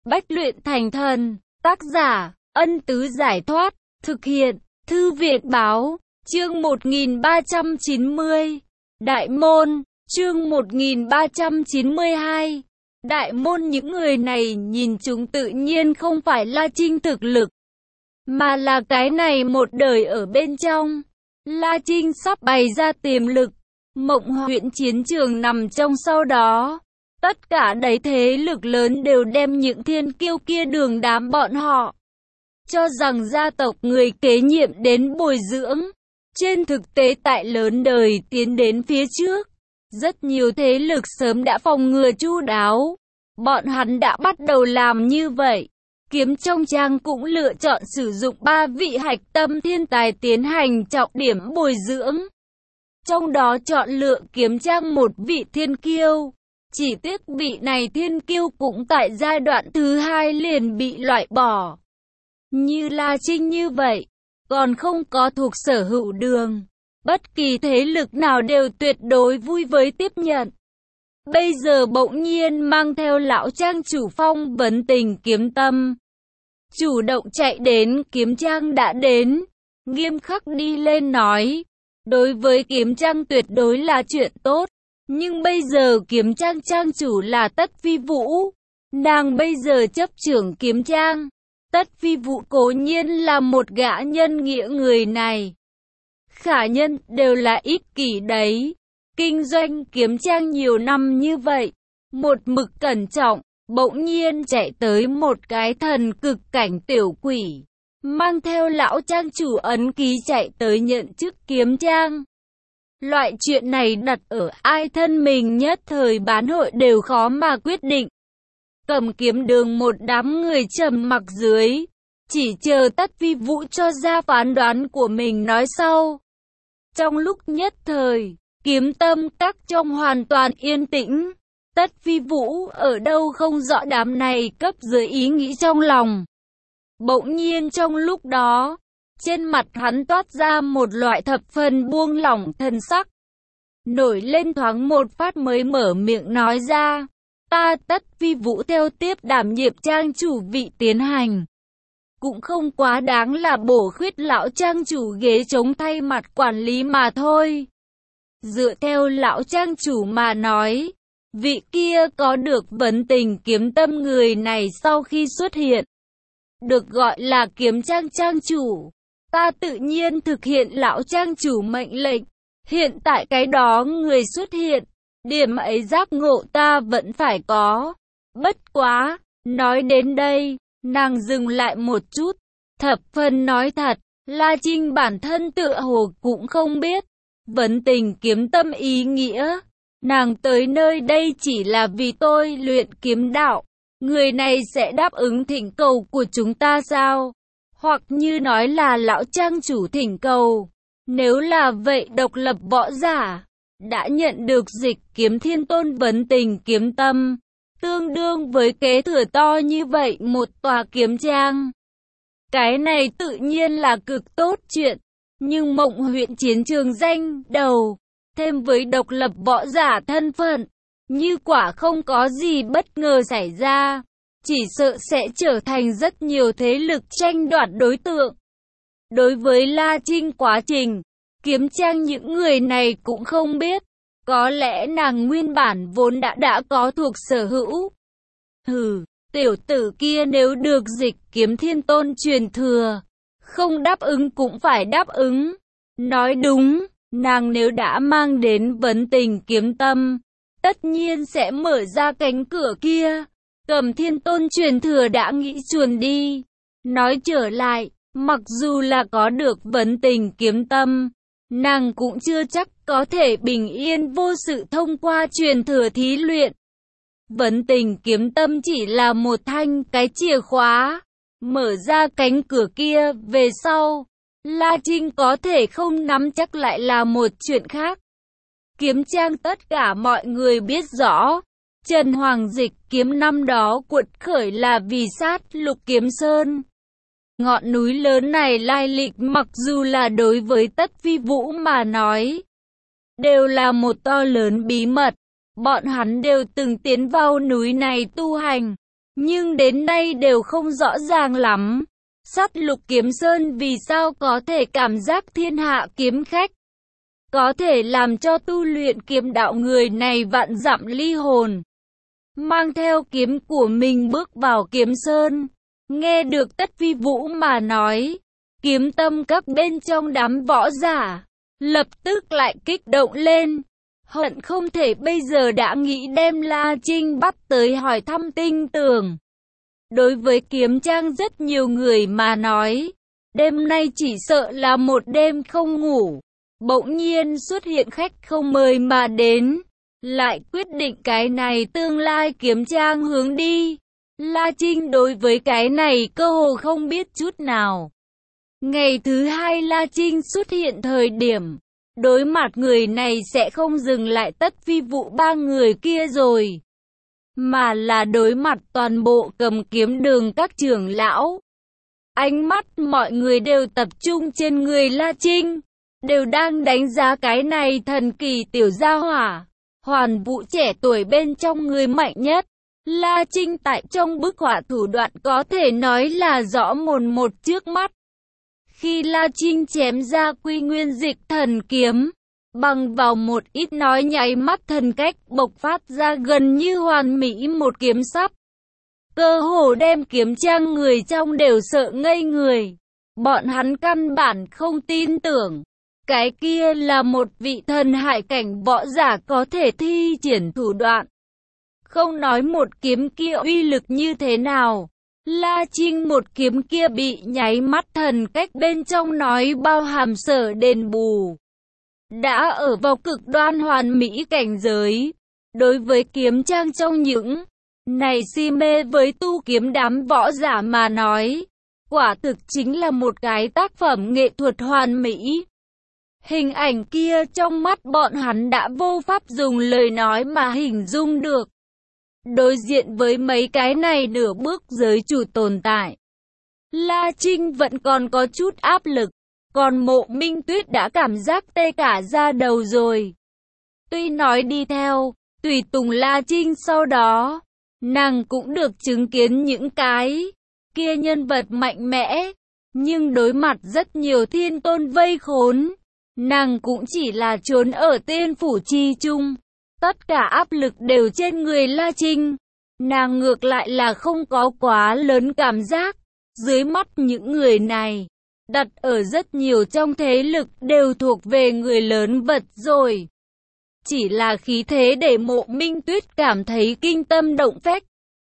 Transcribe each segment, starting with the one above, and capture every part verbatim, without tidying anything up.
Bách luyện thành thần. Tác giả, Ân Tứ Giải Thoát. Thực hiện, Thư viện Báo. Chương một nghìn ba trăm chín mươi. Đại môn. Chương một nghìn ba trăm chín mươi hai. Đại môn. Những người này nhìn chúng tự nhiên không phải La Trinh thực lực, mà là cái này một đời ở bên trong. La Trinh sắp bày ra tiềm lực. Mộng huyện chiến trường nằm trong sau đó. Tất cả đấy thế lực lớn đều đem những thiên kiêu kia đường đám bọn họ cho rằng gia tộc người kế nhiệm đến bồi dưỡng. Trên thực tế tại lớn đời tiến đến phía trước, rất nhiều thế lực sớm đã phòng ngừa chu đáo. Bọn hắn đã bắt đầu làm như vậy. Kiếm trong trang cũng lựa chọn sử dụng ba vị hạch tâm thiên tài tiến hành trọng điểm bồi dưỡng. Trong đó chọn lựa kiếm trang một vị thiên kiêu. Chỉ tiếc vị này thiên kiêu cũng tại giai đoạn thứ hai liền bị loại bỏ. Như La Trinh như vậy, còn không có thuộc sở hữu đường, bất kỳ thế lực nào đều tuyệt đối vui với tiếp nhận. Bây giờ bỗng nhiên mang theo lão trang chủ phong vấn tình kiếm tâm, chủ động chạy đến. Kiếm trang đã đến, nghiêm khắc đi lên nói, đối với kiếm trang tuyệt đối là chuyện tốt. Nhưng bây giờ kiếm trang trang chủ là Tất Phi Vũ, nàng bây giờ chấp trưởng kiếm trang. Tất Phi Vũ cố nhiên là một gã nhân nghĩa người này. Khả nhân đều là ích kỷ đấy. Kinh doanh kiếm trang nhiều năm như vậy, một mực cẩn trọng, bỗng nhiên chạy tới một cái thần cực cảnh tiểu quỷ, mang theo lão trang chủ ấn ký chạy tới nhận chức kiếm trang. Loại chuyện này đặt ở ai thân mình nhất thời bán hội đều khó mà quyết định. Cầm kiếm đường một đám người trầm mặc dưới, chỉ chờ Tất Phi Vũ cho ra phán đoán của mình nói sau. Trong lúc nhất thời, kiếm tâm các trong hoàn toàn yên tĩnh. Tất Phi Vũ ở đâu không rõ đám này cấp dưới ý nghĩ trong lòng. Bỗng nhiên trong lúc đó, trên mặt hắn toát ra một loại thập phần buông lỏng thần sắc. Nổi lên thoáng một phát mới mở miệng nói ra, ta Tất Phi Vũ theo tiếp đảm nhiệm trang chủ vị tiến hành. Cũng không quá đáng là bổ khuyết lão trang chủ ghế trống thay mặt quản lý mà thôi. Dựa theo lão trang chủ mà nói, vị kia có được vấn tình kiếm tâm người này sau khi xuất hiện, được gọi là kiếm trang trang chủ. Ta tự nhiên thực hiện lão trang chủ mệnh lệnh. Hiện tại cái đó người xuất hiện, điểm ấy giác ngộ ta vẫn phải có. Bất quá, nói đến đây, nàng dừng lại một chút, thập phần nói thật, La Trinh bản thân tựa hồ cũng không biết vấn tình kiếm tâm ý nghĩa. Nàng tới nơi đây chỉ là vì tôi luyện kiếm đạo. Người này sẽ đáp ứng thỉnh cầu của chúng ta sao? Hoặc như nói là lão trang chủ thỉnh cầu. Nếu là vậy độc lập võ giả đã nhận được dịch kiếm thiên tôn vấn tình kiếm tâm, tương đương với kế thừa to như vậy một tòa kiếm trang. Cái này tự nhiên là cực tốt chuyện. Nhưng Mộng huyện chiến trường danh đầu, thêm với độc lập võ giả thân phận, như quả không có gì bất ngờ xảy ra, chỉ sợ sẽ trở thành rất nhiều thế lực tranh đoạt đối tượng. Đối với La Trinh quá trình kiếm trang những người này cũng không biết, có lẽ nàng nguyên bản vốn đã đã có thuộc sở hữu. Hừ, tiểu tử kia nếu được dịch kiếm thiên tôn truyền thừa, không đáp ứng cũng phải đáp ứng. Nói đúng, nàng nếu đã mang đến vấn tình kiếm tâm, tất nhiên sẽ mở ra cánh cửa kia. Cầm thiên tôn truyền thừa đã nghĩ chuồn đi. Nói trở lại, mặc dù là có được vấn tình kiếm tâm, nàng cũng chưa chắc có thể bình yên vô sự thông qua truyền thừa thí luyện. Vấn tình kiếm tâm chỉ là một thanh cái chìa khóa, mở ra cánh cửa kia về sau. La Trinh có thể không nắm chắc lại là một chuyện khác. Kiếm trang tất cả mọi người biết rõ, Trần Hoàng dịch kiếm năm đó cuột khởi là vì sát lục kiếm sơn. Ngọn núi lớn này lai lịch mặc dù là đối với Tất Phi Vũ mà nói, đều là một to lớn bí mật. Bọn hắn đều từng tiến vào núi này tu hành, nhưng đến nay đều không rõ ràng lắm. Sát Lục Kiếm Sơn vì sao có thể cảm giác thiên hạ kiếm khách, có thể làm cho tu luyện kiếm đạo người này vạn dặm ly hồn, mang theo kiếm của mình bước vào Kiếm Sơn. Nghe được Tất Phi Vũ mà nói, kiếm tâm các bên trong đám võ giả lập tức lại kích động lên, hận không thể bây giờ đã nghĩ đem La Trinh bắt tới hỏi thăm tinh tường. Đối với kiếm trang rất nhiều người mà nói, đêm nay chỉ sợ là một đêm không ngủ. Bỗng nhiên xuất hiện khách không mời mà đến, lại quyết định cái này tương lai kiếm trang hướng đi. La Trinh đối với cái này cơ hồ không biết chút nào. Ngày thứ hai La Trinh xuất hiện thời điểm, đối mặt người này sẽ không dừng lại Tất Phi Vũ ba người kia rồi, mà là đối mặt toàn bộ Cầm Kiếm Đường các trưởng lão. Ánh mắt mọi người đều tập trung trên người La Trinh, đều đang đánh giá cái này thần kỳ tiểu gia hỏa, Hoàn Vũ trẻ tuổi bên trong người mạnh nhất. La Trinh tại trong bức họa thủ đoạn có thể nói là rõ mồn một trước mắt. Khi La Trinh chém ra Quy Nguyên Dịch Thần Kiếm, bằng vào một ít nói nháy mắt thần cách bộc phát ra gần như hoàn mỹ một kiếm sắp, cơ hồ đem kiếm trang người trong đều sợ ngây người. Bọn hắn căn bản không tin tưởng, cái kia là một vị thần hải cảnh võ giả có thể thi triển thủ đoạn. Không nói một kiếm kia uy lực như thế nào, La Trinh một kiếm kia bị nháy mắt thần cách bên trong nói bao hàm sở đền bù, đã ở vào cực đoan hoàn mỹ cảnh giới. Đối với kiếm trang trong những này si mê với tu kiếm đám võ giả mà nói, quả thực chính là một cái tác phẩm nghệ thuật hoàn mỹ. Hình ảnh kia trong mắt bọn hắn đã vô pháp dùng lời nói mà hình dung được. Đối diện với mấy cái này nửa bước giới chủ tồn tại, La Trinh vẫn còn có chút áp lực, còn Mộ Minh Tuyết đã cảm giác tê cả da đầu rồi. Tuy nói đi theo, tùy tùng La Trinh sau đó, nàng cũng được chứng kiến những cái kia nhân vật mạnh mẽ, nhưng đối mặt rất nhiều thiên tôn vây khốn, nàng cũng chỉ là trốn ở tiên phủ chi chung. Tất cả áp lực đều trên người La Trinh, nàng ngược lại là không có quá lớn cảm giác. Dưới mắt những người này, đặt ở rất nhiều trong thế lực đều thuộc về người lớn vật rồi. Chỉ là khí thế để Mộ Minh Tuyết cảm thấy kinh tâm động phách.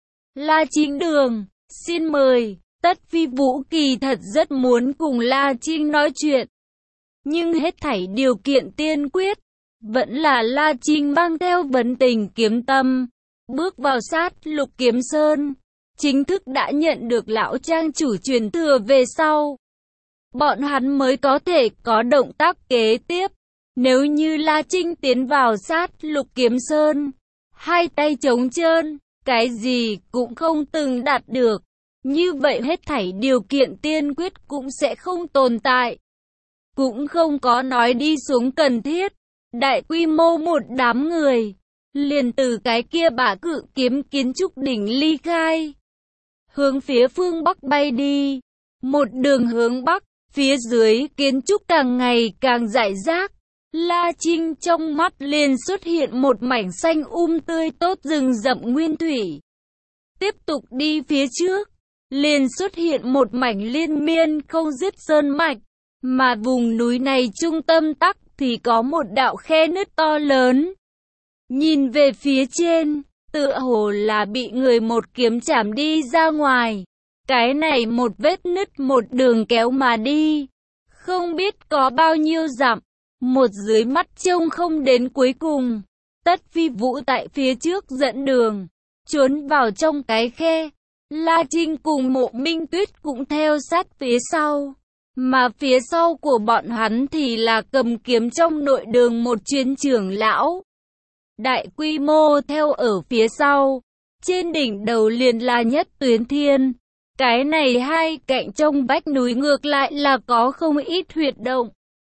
La Trinh Đường, xin mời. Tất Phi Vũ kỳ thật rất muốn cùng La Trinh nói chuyện, nhưng hết thảy điều kiện tiên quyết vẫn là La Trinh mang theo vấn tình kiếm tâm, bước vào Sát Lục Kiếm Sơn, chính thức đã nhận được lão trang chủ truyền thừa về sau. Bọn hắn mới có thể có động tác kế tiếp. Nếu như La Trinh tiến vào Sát Lục Kiếm Sơn, hai tay trống trơn, cái gì cũng không từng đạt được, như vậy hết thảy điều kiện tiên quyết cũng sẽ không tồn tại. Cũng không có nói đi xuống cần thiết. Đại quy mô một đám người, liền từ cái kia Bả Cự Kiếm kiến trúc đỉnh ly khai, hướng phía phương Bắc bay đi. Một đường hướng Bắc, phía dưới kiến trúc càng ngày càng rải rác. La Trinh trong mắt liền xuất hiện một mảnh xanh um tươi tốt rừng rậm nguyên thủy. Tiếp tục đi phía trước, liền xuất hiện một mảnh liên miên không dứt sơn mạch, mà vùng núi này trung tâm tắc thì có một đạo khe nứt to lớn. Nhìn về phía trên, tựa hồ là bị người một kiếm chảm đi ra ngoài. Cái này một vết nứt một đường kéo mà đi, không biết có bao nhiêu dặm, một dưới mắt trông không đến cuối cùng. Tất Phi Vũ tại phía trước dẫn đường, trốn vào trong cái khe. La Trinh cùng Mộ Minh Tuyết cũng theo sát phía sau. Mà phía sau của bọn hắn thì là Cầm Kiếm trong nội đường một chuyên trưởng lão. Đại quy mô theo ở phía sau. Trên đỉnh đầu liền là Nhất Tuyến Thiên. Cái này hai cạnh trong vách núi ngược lại là có không ít huyệt động.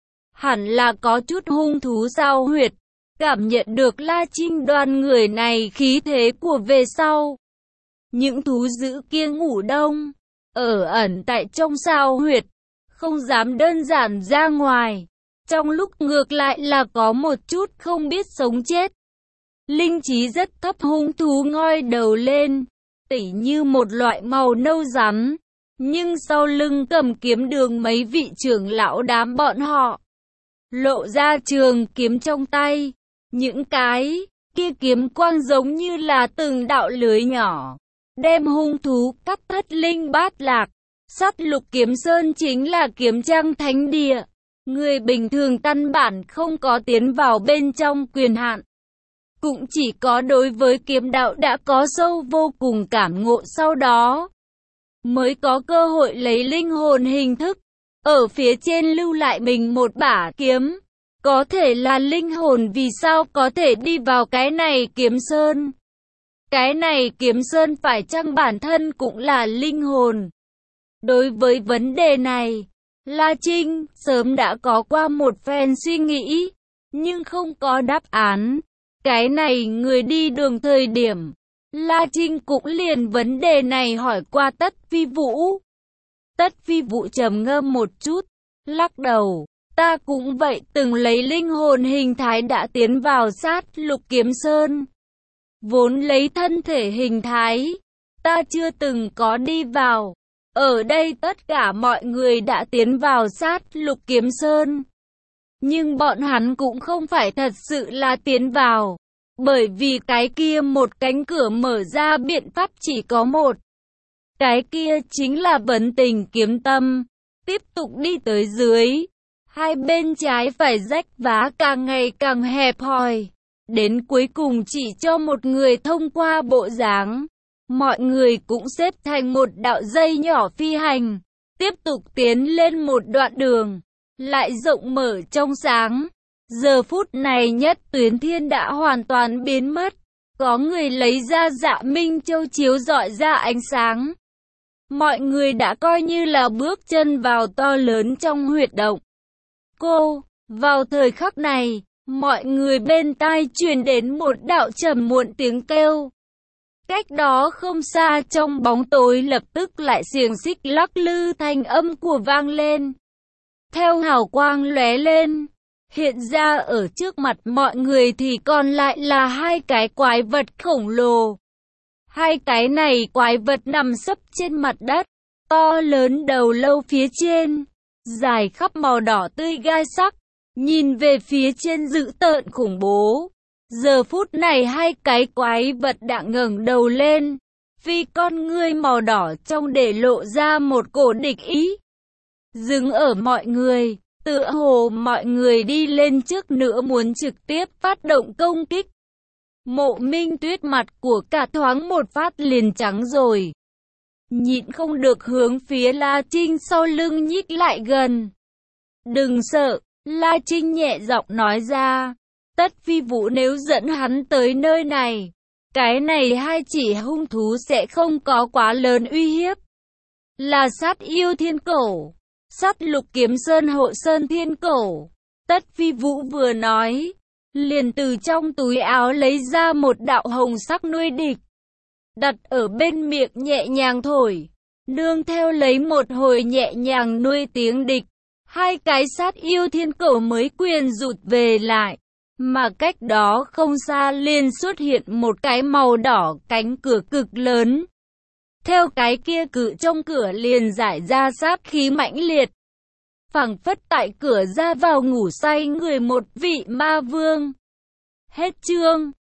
Hẳn là có chút hung thú giao huyệt. Cảm nhận được La Trinh đoàn người này khí thế của về sau, Những thú dữ kia ngủ đông, ở ẩn tại trong sao huyệt, không dám đơn giản ra ngoài. Trong lúc ngược lại là có một chút không biết sống chết. Linh trí rất thấp hung thú ngoi đầu lên, tỉ như một loại màu nâu rắn. Nhưng sau lưng cầm kiếm đường mấy vị trưởng lão đám bọn họ, lộ ra trường kiếm trong tay. Những cái kia kiếm quang giống như là từng đạo lưới nhỏ, đem hung thú cắt thất linh bát lạc. Sát lục kiếm sơn chính là kiếm trang thánh địa. Người bình thường căn bản không có tiến vào bên trong quyền hạn. Cũng chỉ có đối với kiếm đạo đã có sâu vô cùng cảm ngộ sau đó, mới có cơ hội lấy linh hồn hình thức, ở phía trên lưu lại mình một bả kiếm. Có thể là linh hồn vì sao có thể đi vào cái này kiếm sơn. Cái này kiếm sơn phải chăng bản thân cũng là linh hồn? Đối với vấn đề này, La Trinh sớm đã có qua một phen suy nghĩ, nhưng không có đáp án. Cái này người đi đường thời điểm, La Trinh cũng liền vấn đề này hỏi qua Tất Phi Vũ. Tất Phi Vũ trầm ngâm một chút, lắc đầu. Ta cũng vậy, từng lấy linh hồn hình thái đã tiến vào sát lục kiếm sơn. Vốn lấy thân thể hình thái, ta chưa từng có đi vào. Ở đây tất cả mọi người đã tiến vào sát lục kiếm sơn. Nhưng bọn hắn cũng không phải thật sự là tiến vào. Bởi vì cái kia một cánh cửa mở ra biện pháp chỉ có một. Cái kia chính là vấn tình kiếm tâm. Tiếp tục đi tới dưới. Hai bên trái phải rách vá càng ngày càng hẹp hòi. Đến cuối cùng chỉ cho một người thông qua bộ dáng. Mọi người cũng xếp thành một đạo dây nhỏ phi hành. Tiếp tục tiến lên một đoạn đường. Lại rộng mở trong sáng. Giờ phút này Nhất Tuyến Thiên đã hoàn toàn biến mất. Có người lấy ra Dạ Minh Châu chiếu rọi ra ánh sáng. Mọi người đã coi như là bước chân vào to lớn trong huyệt động. Cô, vào thời khắc này, mọi người bên tai truyền đến một đạo trầm muộn tiếng kêu. Cách đó không xa trong bóng tối lập tức lại xiềng xích lắc lư thanh âm của vang lên. Theo hào quang lóe lên, hiện ra ở trước mặt mọi người thì còn lại là hai cái quái vật khổng lồ. Hai cái này quái vật nằm sấp trên mặt đất, to lớn đầu lâu phía trên, dài khắp màu đỏ tươi gai sắc, nhìn về phía trên dữ tợn khủng bố. Giờ phút này hai cái quái vật đã ngẩng đầu lên, vì con ngươi màu đỏ trong để lộ ra một cổ địch ý. Dừng ở mọi người, tựa hồ mọi người đi lên trước nữa muốn trực tiếp phát động công kích. Mộ Minh Tuyết mặt của cả thoáng một phát liền trắng rồi. Nhịn không được hướng phía La Trinh sau lưng nhích lại gần. Đừng sợ, La Trinh nhẹ giọng nói ra. Tất Phi Vũ nếu dẫn hắn tới nơi này, cái này hai chỉ hung thú sẽ không có quá lớn uy hiếp. Là sát yêu thiên cổ, sát lục kiếm sơn hộ sơn thiên cổ. Tất Phi Vũ vừa nói, liền từ trong túi áo lấy ra một đạo hồng sắc nuôi địch, đặt ở bên miệng nhẹ nhàng thổi, nương theo lấy một hồi nhẹ nhàng nuôi tiếng địch. Hai cái sát yêu thiên cổ mới quyền rụt về lại. Mà cách đó không xa liền xuất hiện một cái màu đỏ cánh cửa cực lớn. Theo cái kia cự trong cửa liền giải ra sát khí mãnh liệt. Phảng phất tại cửa ra vào ngủ say người một vị ma vương. Hết chương.